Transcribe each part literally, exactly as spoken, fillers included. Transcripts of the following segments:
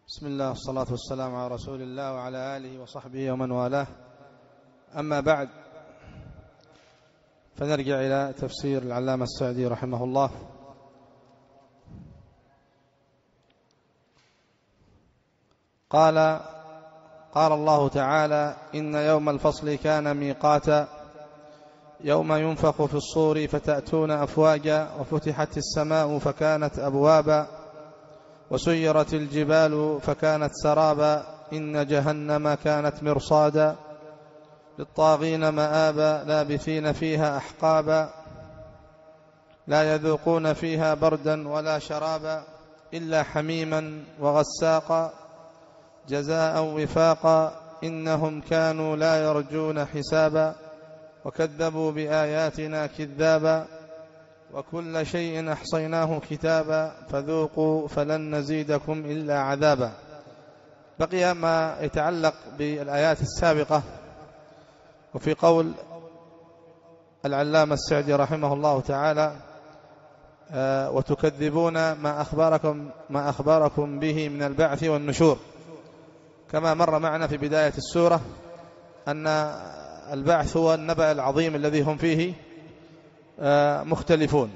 بسم الله والصلاة والسلام على رسول الله وعلى آله وصحبه ومن والاه. أما بعد، فنرجع إلى تفسير العلامة السعدي رحمه الله. قال قال الله تعالى: إن يوم الفصل كان ميقاتا يوم ينفخ في الصور فتأتون أفواجا وفتحت السماء فكانت أبوابا وسيرت الجبال فكانت سرابا إن جهنم كانت مرصادا للطاغين مآبا لابثين فيها أحقابا لا يذوقون فيها بردا ولا شرابا إلا حميما وغساقا جزاء وفاقا إنهم كانوا لا يرجون حسابا وكذبوا بآياتنا كذابا وكل شيء أحصيناه كتابا فذوقوا فلن نزيدكم إلا عذابا. بقي ما يتعلق بالآيات السابقة، وفي قول العلامة السعدي رحمه الله تعالى: آه وتكذبون ما أخبركم, ما أخبركم به من البعث والنشور. كما مر معنا في بداية السورة أن البعث هو النبأ العظيم الذي هم فيه مختلفون.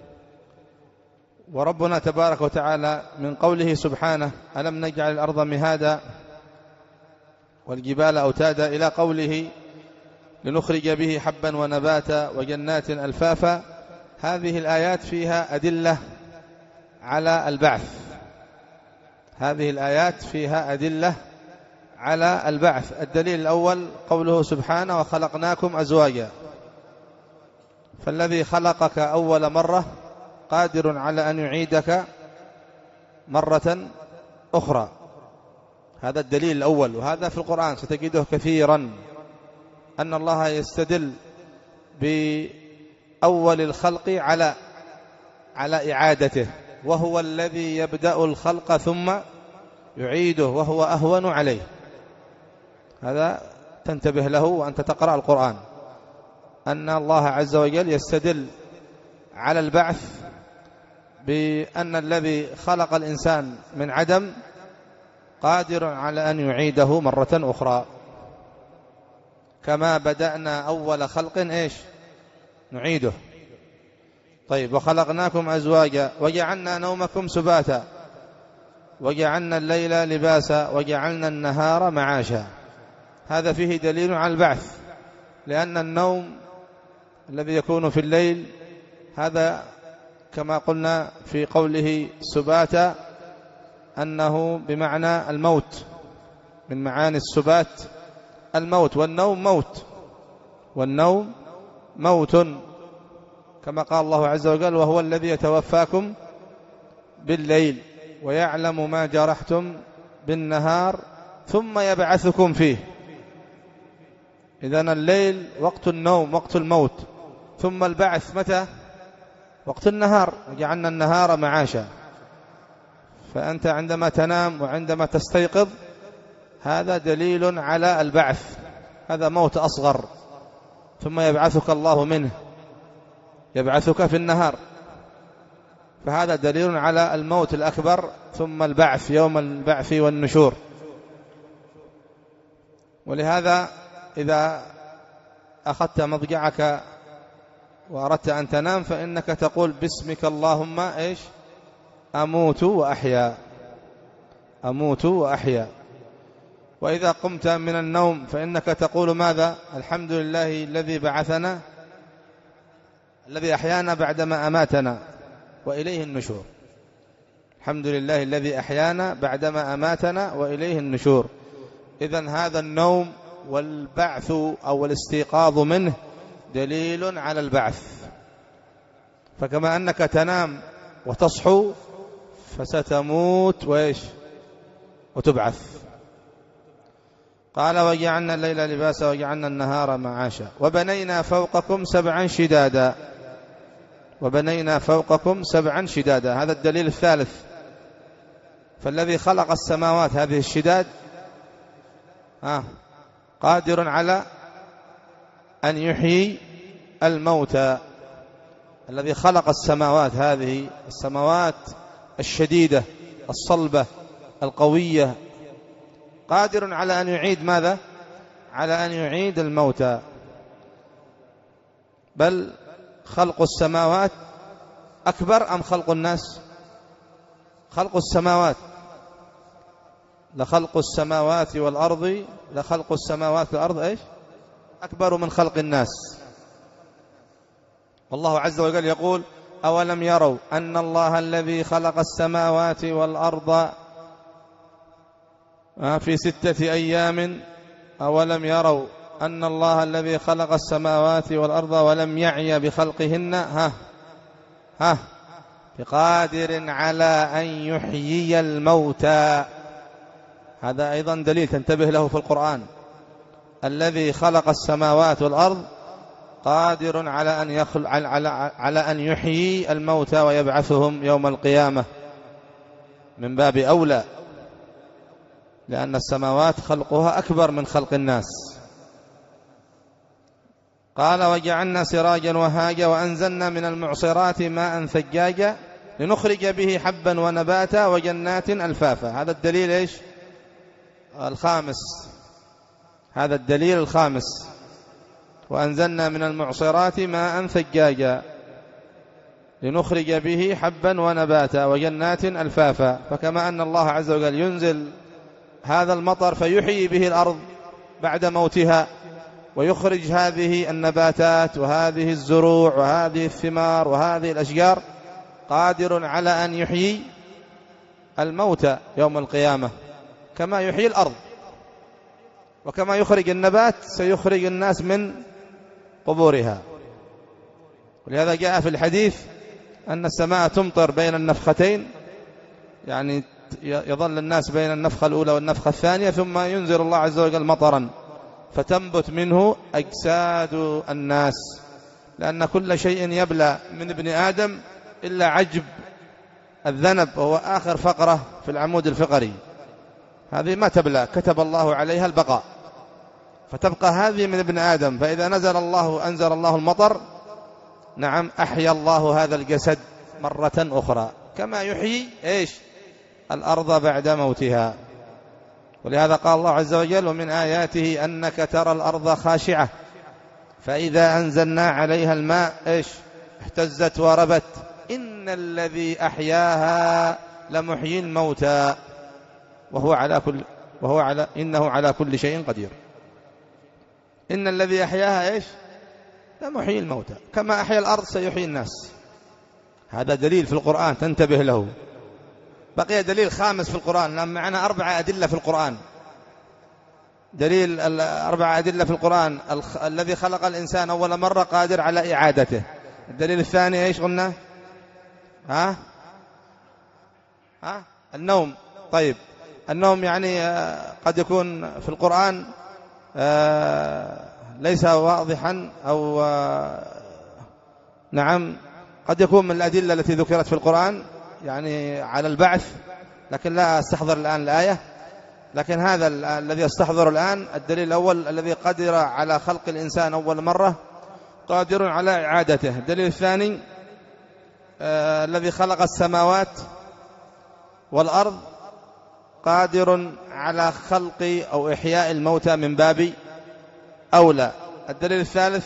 وربنا تبارك وتعالى من قوله سبحانه: ألم نجعل الأرض مهادا والجبال أوتادا، إلى قوله: لنخرج به حبا ونباتا وجنات ألفافا. هذه الآيات فيها أدلة على البعث هذه الآيات فيها أدلة على البعث. الدليل الأول قوله سبحانه: وخلقناكم أزواجا. فالذي خلقك أول مرة قادر على أن يعيدك مرة أخرى. هذا الدليل الأول، وهذا في القرآن ستجده كثيرا، أن الله يستدل بأول الخلق على على إعادته، وهو الذي يبدأ الخلق ثم يعيده وهو أهون عليه. هذا تنتبه له وأنت تقرأ القرآن، أن الله عز وجل يستدل على البعث بأن الذي خلق الإنسان من عدم قادر على أن يعيده مرة أخرى. كما بدأنا أول خلق إيش نعيده. طيب: وخلقناكم أزواجا وجعلنا نومكم سباتا وجعلنا الليل لباسا وجعلنا النهار معاشا. هذا فيه دليل على البعث، لأن النوم الذي يكون في الليل هذا كما قلنا في قوله سباتا أنه بمعنى الموت، من معاني السبات الموت، والنوم موت والنوم موت كما قال الله عز وجل: وهو الذي يتوفاكم بالليل ويعلم ما جرحتم بالنهار ثم يبعثكم فيه. إذن الليل وقت النوم وقت الموت، ثم البعث متى؟ وقت النهار، وجعلنا النهار معاشا. فأنت عندما تنام وعندما تستيقظ هذا دليل على البعث، هذا موت أصغر، ثم يبعثك الله منه، يبعثك في النهار، فهذا دليل على الموت الأكبر، ثم البعث يوم البعث والنشور. ولهذا إذا أخذت مضجعك وأردت أن تنام فإنك تقول: باسمك اللهم إيش أموت وأحيا أموت وأحيا. وإذا قمت من النوم فإنك تقول ماذا؟ الحمد لله الذي بعثنا الذي أحيانا بعدما أماتنا وإليه النشور. الحمد لله الذي أحيانا بعدما أماتنا وإليه النشور. إذن هذا النوم والبعث أو الاستيقاظ منه دليل على البعث. فكما أنك تنام وتصحو فستموت وإيش وتبعث. قال: وجعلنا الليل لباسا وجعلنا النهار معاشا وبنينا فوقكم سبعا شدادا وبنينا فوقكم سبعا شدادا. هذا الدليل الثالث. فالذي خلق السماوات هذه الشداد آه قادر على أن يحيي الموتى. الذي خلق السماوات هذه السماوات الشديدة الصلبة القوية، قادر على أن يعيد ماذا؟ على أن يعيد الموتى. بل خلق السماوات أكبر أم خلق الناس؟ خلق السماوات، لخلق السماوات والأرض لخلق السماوات والأرض إيش؟ أكبر من خلق الناس. والله عز وجل يقول: أولم يروا أن الله الذي خلق السماوات والأرض في ستة أيام أولم يروا أن الله الذي خلق السماوات والأرض ولم يعي بخلقهن ها ها بقادر على أن يحيي الموتى. هذا أيضا دليل تنتبه له في القرآن. الذي خلق السماوات والأرض قادر على أن يخل على على على أن يحيي الموتى ويبعثهم يوم القيامة، من باب أولى، لأن السماوات خلقها أكبر من خلق الناس. قال: وجعلنا سراجا وهاجا وأنزلنا من المعصرات ماء ثجاجا لنخرج به حبا ونباتا وجنات ألفافا. هذا الدليل إيش؟ الخامس. هذا الدليل الخامس. وأنزلنا من المعصرات ماء ثجاجا لنخرج به حبا ونباتا وجنات ألفافا. فكما أن الله عز وجل ينزل هذا المطر فيحيي به الأرض بعد موتها ويخرج هذه النباتات وهذه الزروع وهذه الثمار وهذه الأشجار، قادر على أن يحيي الموتى يوم القيامة كما يحيي الأرض. وكما يخرج النبات سيخرج الناس من قبورها. ولهذا جاء في الحديث أن السماء تمطر بين النفختين، يعني يظل الناس بين النفخة الأولى والنفخة الثانية، ثم ينزل الله عز وجل مطرا فتنبت منه أجساد الناس، لأن كل شيء يبلى من ابن آدم إلا عجب الذنب، وهو آخر فقرة في العمود الفقري. هذه ما تبلى، كتب الله عليها البقاء، فتبقى هذه من ابن آدم. فإذا نزل الله أنزل الله المطر، نعم، أحيا الله هذا الجسد مرة أخرى كما يحيي إيش؟ الأرض بعد موتها. ولهذا قال الله عز وجل: ومن آياته أنك ترى الأرض خاشعة فإذا أنزلنا عليها الماء إيش؟ اهتزت وربت إن الذي أحياها لمحيي الموتى وهو على كل وهو على إنه على كل شيء قدير. إن الذي أحياها إيش؟ لمحيي الموتى، كما أحيا الأرض سيحيي الناس. هذا دليل في القرآن تنتبه له. بقي دليل خامس في القرآن، لأن معنا أربعة أدلة في القرآن. دليل أربعة أدلة في القرآن: الذي خلق الإنسان أول مرة قادر على إعادته. الدليل الثاني إيش قلنا؟ ها؟ ها؟ النوم. طيب، النوم يعني قد يكون في القرآن ليس واضحا، أو نعم قد يكون من الأدلة التي ذكرت في القرآن يعني على البعث، لكن لا أستحضر الآن الآية. لكن هذا الذي أستحضر الآن الدليل الأول: الذي قدر على خلق الإنسان أول مرة قادر على إعادته. الدليل الثاني: آه الذي خلق السماوات والأرض قادر على خلق أو إحياء الموتى من باب أولى. الدليل الثالث: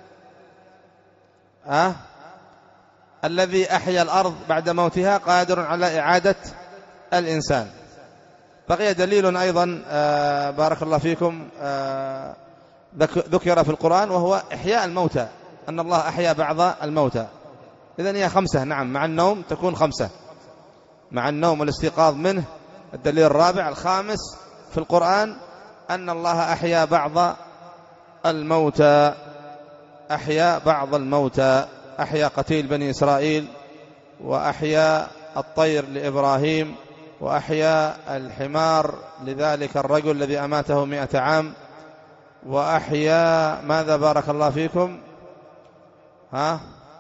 آه الذي أحيا الأرض بعد موتها قادر على إعادة الإنسان. بقي دليل أيضا آه بارك الله فيكم آه ذكر في القرآن، وهو إحياء الموتى، أن الله أحيا بعض الموتى. إذن هي خمسة. نعم، مع النوم تكون خمسة، مع النوم والاستيقاظ منه. الدليل الرابع الخامس في القرآن أن الله أحيا بعض الموتى، أحيا بعض الموتى، أحيا قتيل بني إسرائيل، وأحيا الطير لإبراهيم، وأحيا الحمار لذلك الرجل الذي أماته مئة عام، وأحيا ماذا بارك الله فيكم؟ ها؟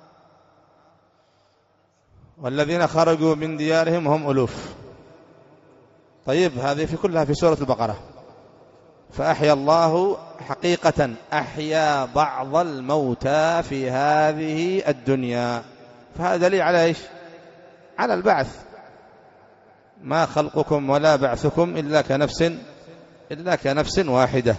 والذين خرجوا من ديارهم هم ألوف. طيب، هذه في كلها في سورة البقرة. فأحيا الله حقيقة أحيا بعض الموتى في هذه الدنيا. فهذا دليل على إيش؟ على البعث. ما خلقكم ولا بعثكم إلا كنفس إلا كنفس واحدة.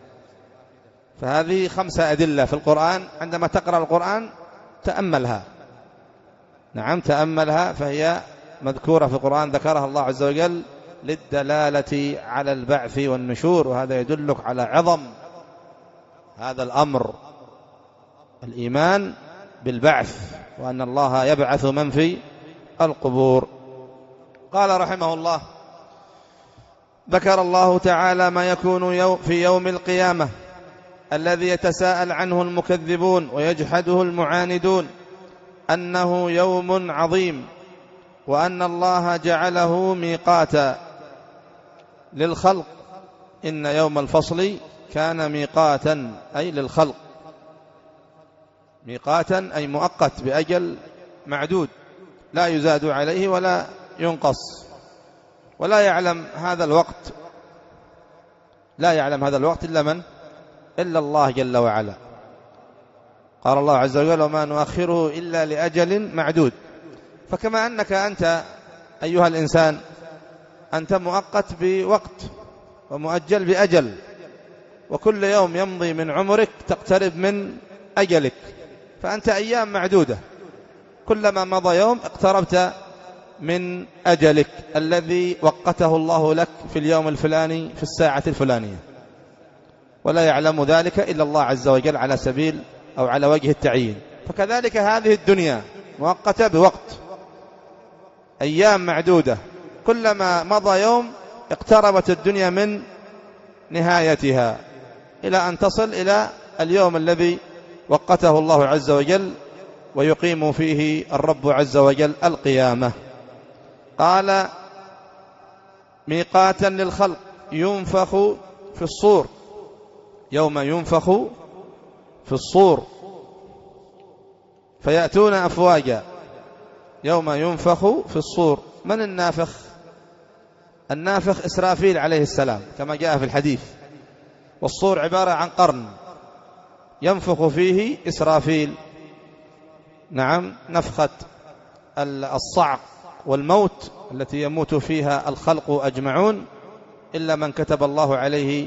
فهذه خمسة أدلة في القرآن، عندما تقرأ القرآن تأملها. نعم تأملها، فهي مذكورة في القرآن، ذكرها الله عز وجل للدلالة على البعث والنشور، وهذا يدلك على عظم هذا الأمر، الإيمان بالبعث، وأن الله يبعث من في القبور. قال رحمه الله: ذكر الله تعالى ما يكون في يوم القيامة الذي يتساءل عنه المكذبون ويجحده المعاندون، أنه يوم عظيم، وأن الله جعله ميقاتا للخلق. إن يوم الفصل كان ميقاتا أي للخلق، ميقاتا أي مؤقت بأجل معدود لا يزاد عليه ولا ينقص، ولا يعلم هذا الوقت لا يعلم هذا الوقت إلا من إلا الله جل وعلا. قال الله عز وجل: وما نؤخره إلا لأجل معدود. فكما أنك أنت أيها الإنسان أنت مؤقت بوقت ومؤجل بأجل، وكل يوم يمضي من عمرك تقترب من أجلك، فأنت أيام معدودة، كلما مضى يوم اقتربت من أجلك الذي وقته الله لك في اليوم الفلاني في الساعة الفلانية، ولا يعلم ذلك إلا الله عز وجل على سبيل أو على وجه التعيين. فكذلك هذه الدنيا مؤقتة بوقت، أيام معدودة، كلما مضى يوم اقتربت الدنيا من نهايتها إلى أن تصل إلى اليوم الذي وقته الله عز وجل ويقيم فيه الرب عز وجل القيامة. قال: ميقاتا للخلق، ينفخ في الصور، يوم ينفخ في الصور فيأتون أفواجا، يوم ينفخ في الصور. من النافخ؟ النافخ إسرافيل عليه السلام كما جاء في الحديث، والصور عبارة عن قرن ينفخ فيه إسرافيل. نعم، نفخة الصعق والموت التي يموت فيها الخلق أجمعون إلا من كتب الله عليه،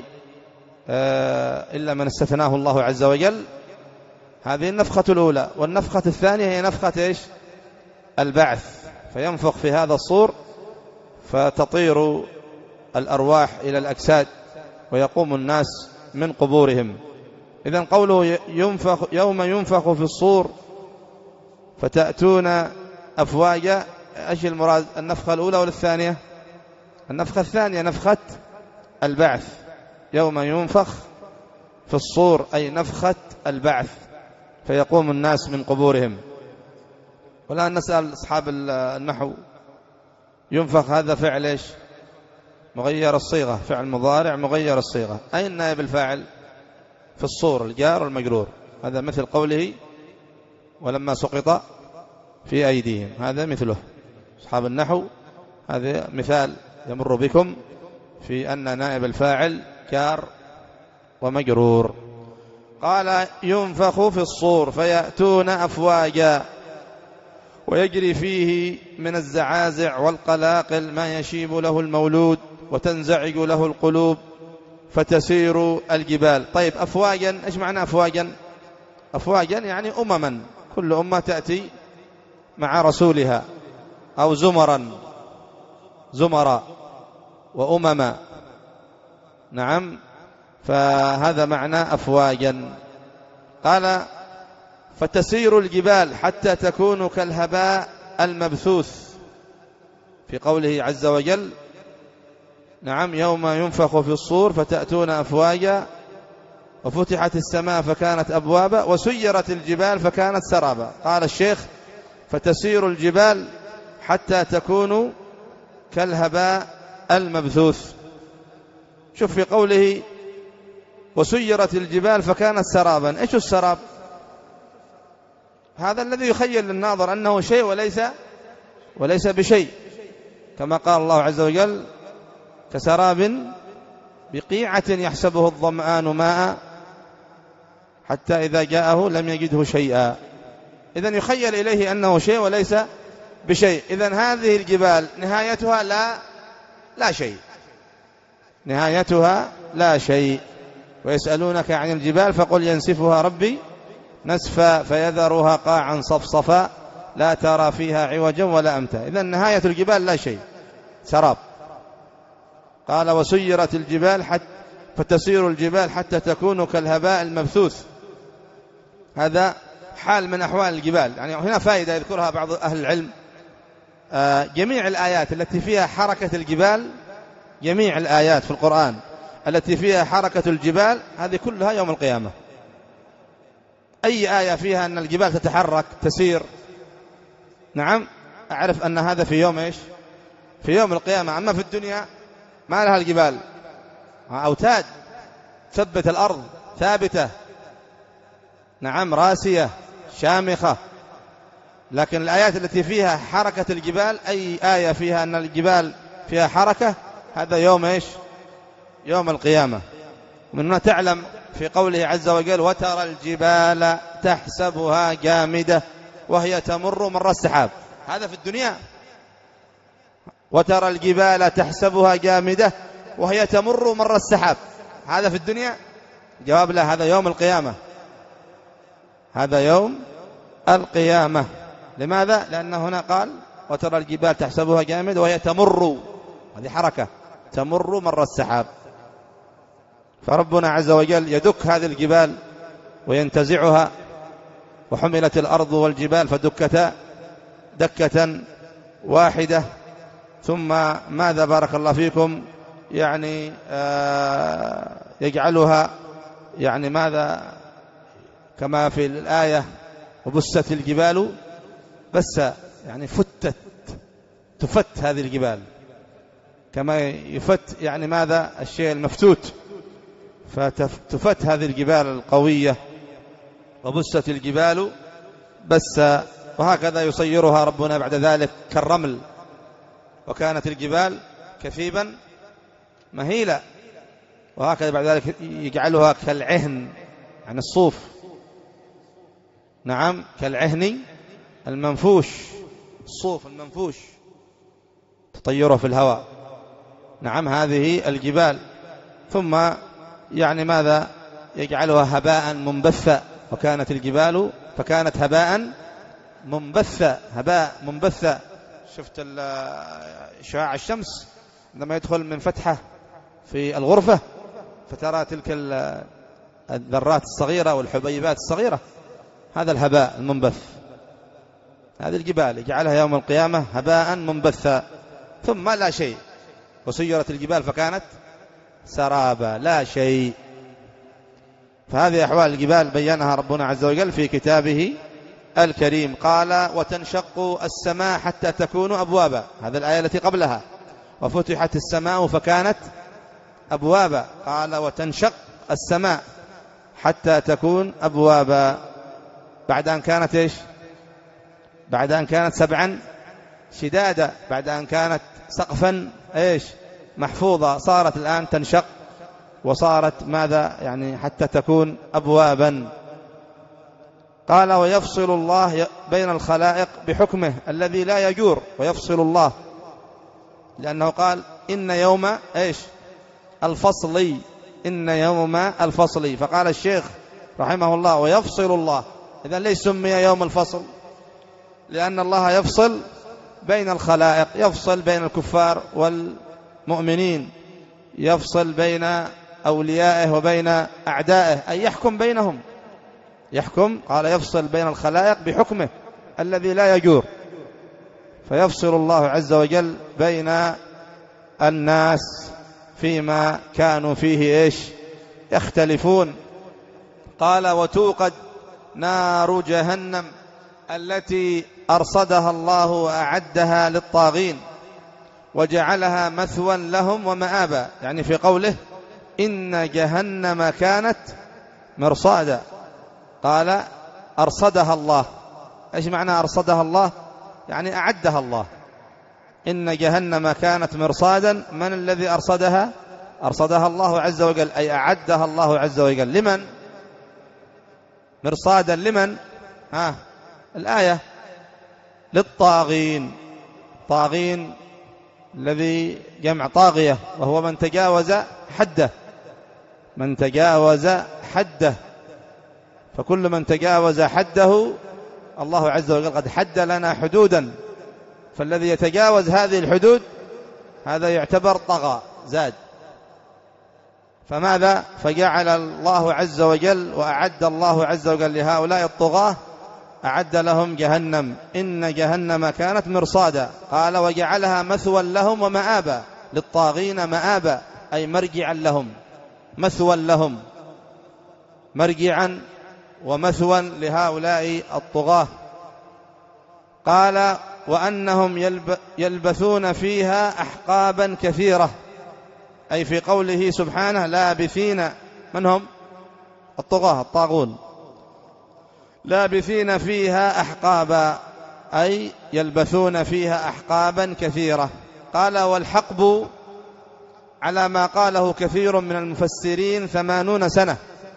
إلا من استثناه الله عز وجل. هذه النفخة الأولى. والنفخة الثانية هي نفخة إيش؟ البعث، فينفخ في هذا الصور فتطير الأرواح إلى الأجساد ويقوم الناس من قبورهم. إذن قوله ينفخ يوم ينفخ في الصور فتأتون أفواجا، إيش المراد؟ النفخة الأولى ولا الثانية؟ النفخة الثانية، نفخة البعث. يوم ينفخ في الصور أي نفخة البعث، فيقوم الناس من قبورهم. والآن نسأل أصحاب النحو، ينفخ هذا فعل إيش؟ مغير الصيغة، فعل مضارع مغير الصيغة. أين نائب الفاعل؟ في الصور، الجار والمجرور. هذا مثل قوله: ولما سقط في أيديهم، هذا مثله. أصحاب النحو هذا مثال يمر بكم في أن نائب الفاعل جار ومجرور. قال: ينفخ في الصور فيأتون أفواجا، ويجري فيه من الزعازع والقلاقل ما يشيب له المولود وتنزعج له القلوب فتسير الجبال. طيب، أفواجا، إيش معنى أفواجا؟ أفواجا يعني أمما، كل أمة تأتي مع رسولها، أو زمرا، زمرا وأمما. نعم، فهذا معنى أفواجا. قال: فتسير الجبال حتى تكون كالهباء المبثوث، في قوله عز وجل: نعم، يوم ينفخ في الصور فتأتون أفواجا وفتحت السماء فكانت أبوابا وسيرت الجبال فكانت سرابا. قال الشيخ: فتسير الجبال حتى تكون كالهباء المبثوث. شوف في قوله: وسيرت الجبال فكانت سرابا، إيش السراب؟ هذا الذي يخيل للناظر أنه شيء وليس وليس بشيء، كما قال الله عز وجل: كسراب بقيعة يحسبه الظمآن ماء حتى إذا جاءه لم يجده شيئا. إذن يخيل إليه أنه شيء وليس بشيء. إذن هذه الجبال نهايتها لا لا شيء، نهايتها لا شيء. ويسألونك عن الجبال فقل ينسفها ربي نسفا فيذرها قاعا صفصفا لا ترى فيها عوجا ولا أمتا. إذن نهاية الجبال لا شيء، سراب. قال وسيرت الجبال حتى فتسير الجبال حتى تكون كالهباء المبثوث. هذا حال من أحوال الجبال. يعني هنا فائدة يذكرها بعض أهل العلم، جميع الآيات التي فيها حركة الجبال، جميع الآيات في القرآن التي فيها حركة الجبال هذه كلها يوم القيامة. أي آية فيها أن الجبال تتحرك تسير، نعم، أعرف أن هذا في يوم إيش؟ في يوم القيامة. أما في الدنيا ما لها الجبال أوتاد ثبت الأرض ثابتة، نعم، راسية شامخة. لكن الآيات التي فيها حركة الجبال، أي آية فيها أن الجبال فيها حركة، هذا يوم إيش؟ يوم القيامة. ومن هنا تعلم في قوله عز وجل وترى الجبال تحسبها جامدة وهي تمر مر السحاب، هذا في الدنيا. وترى الجبال تحسبها جامدة وهي تمر مر السحاب، هذا في الدنيا. جواب لا، هذا يوم القيامة، هذا يوم القيامة. لماذا؟ لأن هنا قال وترى الجبال تحسبها جامدة وهي تمر، هذه حركة، تمر مر السحاب. فربنا عز وجل يدك هذه الجبال وينتزعها. وحملت الأرض والجبال فدكتا دكة واحدة. ثم ماذا بارك الله فيكم؟ يعني آه يجعلها يعني ماذا كما في الآية وبست الجبال بس، يعني فتت، تفت هذه الجبال كما يفت يعني ماذا الشيء المفتوت، فتفت هذه الجبال القوية. وبست الجبال بس، وهكذا يصيرها ربنا بعد ذلك كالرمل. وكانت الجبال كثيبا مهيلة. وهكذا بعد ذلك يجعلها كالعهن، يعني الصوف، نعم، كالعهن المنفوش، الصوف المنفوش تطيره في الهواء، نعم، هذه الجبال. ثم يعني ماذا يجعلها هباء منبثا. وكانت الجبال فكانت هباء منبثا، هباء منبثا. شفت شعاع الشمس عندما يدخل من فتحة في الغرفة فترى تلك الذرات الصغيرة والحبيبات الصغيرة، هذا الهباء المنبث. هذه الجبال يجعلها يوم القيامة هباء منبثا. ثم لا شيء. وسيرت الجبال فكانت سرابا، لا شيء. فهذه أحوال الجبال بينها ربنا عز وجل في كتابه الكريم. قال وتنشق السماء حتى تكون أبوابا، هذا الآية التي قبلها. وفتحت السماء فكانت أبوابا. قال وتنشق السماء حتى تكون أبوابا، بعد أن كانت إيش؟ بعد أن كانت سبعا شدادا، بعد أن كانت سقفا إيش؟ محفوظة، صارت الآن تنشق وصارت ماذا؟ يعني حتى تكون أبوابا. قال ويفصل الله بين الخلائق بحكمه الذي لا يجور. ويفصل الله لأنه قال إن يوم إيش؟ الفصل، إن يوم الفصل. فقال الشيخ رحمه الله ويفصل الله. إذن ليش سمي يوم الفصل؟ لأن الله يفصل بين الخلائق، يفصل بين الكفار والمؤمنين، يفصل بين أوليائه وبين أعدائه، أي يحكم بينهم، يحكم. قال يفصل بين الخلائق بحكمه الذي لا يجور. فيفصل الله عز وجل بين الناس فيما كانوا فيه إيش؟ يختلفون. قال وتوقد نار جهنم التي أرصدها الله وأعدها للطاغين وجعلها مثوى لهم ومآبا. يعني في قوله إن جهنم كانت مرصادا، قال أرصدها الله. إيش معنى أرصدها الله؟ يعني أعدها الله. إن جهنم كانت مرصادا، من الذي أرصدها؟ أرصدها الله عز وجل، أي أعدها الله عز وجل. لمن؟ مرصادا لمن؟ ها الآية للطاغين. طاغين الذي جمع طاغية، وهو من تجاوز حده، من تجاوز حده. فكل من تجاوز حده الله عز وجل قد حد لنا حدودا، فالذي يتجاوز هذه الحدود هذا يعتبر طغى زاد. فماذا؟ فجعل الله عز وجل وأعد الله عز وجل لهؤلاء الطغاة، أعد لهم جهنم، إن جهنم كانت مرصادا. قال وجعلها مثوى لهم ومآبا، للطاغين مآبا أي مرجعا لهم، مثوى لهم، مرجعا ومثوى لهؤلاء الطغاة. قال وأنهم يلب يلبثون فيها أحقابا كثيرة، أي في قوله سبحانه لابثين، من هم؟ الطغاة الطاغون، لابثين فيها أحقابا أي يلبثون فيها أحقابا كثيرة. قال والحقب على ما قاله كثير من المفسرين ثمانون سنة،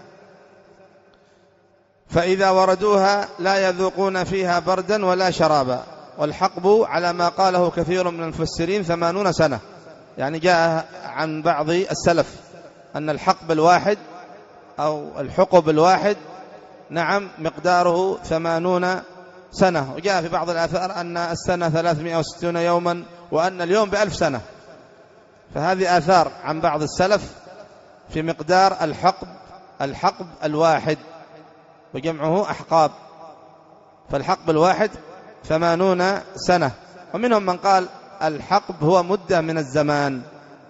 فإذا وردوها لا يذوقون فيها بردا ولا شرابا. والحقب على ما قاله كثير من المفسرين ثمانون سنة، يعني جاء عن بعض السلف أن الحقب الواحد أو الحقب الواحد نعم مقداره ثمانون سنة، وجاء في بعض الآثار أن السنة ثلاثمائة وستون يوما وأن اليوم بألف سنة. فهذه آثار عن بعض السلف في مقدار الحقب الحقب الواحد، وجمعه أحقاب. فالحقب الواحد ثمانون سنة. ومنهم من قال الحقب هو مدة من الزمان،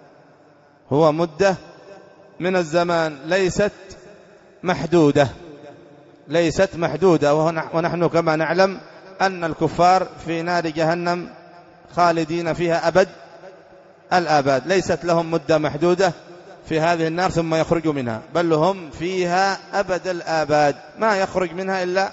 هو مدة من الزمان ليست محدودة، ليست محدودة. ونحن كما نعلم أن الكفار في نار جهنم خالدين فيها أبد الآباد، ليست لهم مدة محدودة في هذه النار ثم يخرجوا منها، بل هم فيها أبد الآباد، ما يخرج منها إلا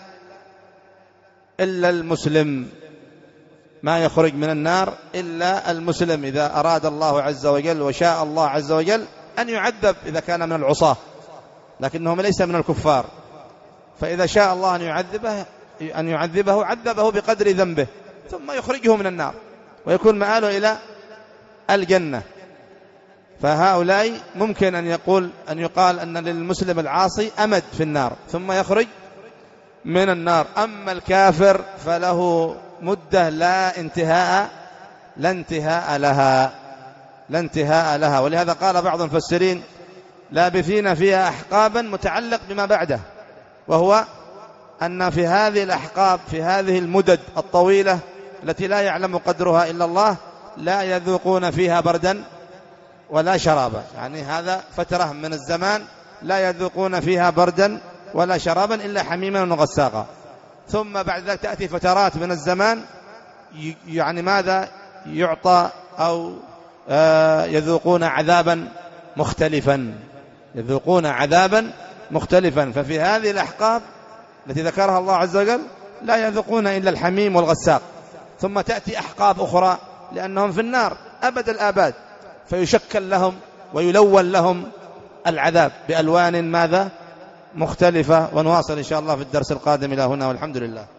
إلا المسلم، ما يخرج من النار إلا المسلم إذا أراد الله عز وجل وشاء الله عز وجل أن يعذب إذا كان من العصاة، لكنهم ليس من الكفار. فإذا شاء الله أن يعذبه أن يعذبه عذبه بقدر ذنبه ثم يخرجه من النار ويكون مآله إلى الجنة. فهؤلاء ممكن أن يقول أن يقال أن للمسلم العاصي أمد في النار ثم يخرج من النار. أما الكافر فله مدة لا انتهاء لا انتهاء لها لا انتهاء لها. ولهذا قال بعض المفسرين لابثين فيها أحقابا متعلق بما بعده، وهو أن في هذه الأحقاب في هذه المدد الطويلة التي لا يعلم قدرها إلا الله لا يذوقون فيها بردا ولا شرابا، يعني هذا فترة من الزمان لا يذوقون فيها بردا ولا شرابا إلا حميما وغساقا. ثم بعد ذلك تأتي فترات من الزمان يعني ماذا يعطى أو يذوقون عذابا مختلفا، يذوقون عذابا مختلفا. ففي هذه الأحقاب التي ذكرها الله عز وجل لا يذوقون إلا الحميم والغساق. ثم تأتي أحقاب أخرى لأنهم في النار أبد الآباد، فيشكل لهم ويلون لهم العذاب بألوان ماذا مختلفة. ونواصل إن شاء الله في الدرس القادم إلى هنا، والحمد لله.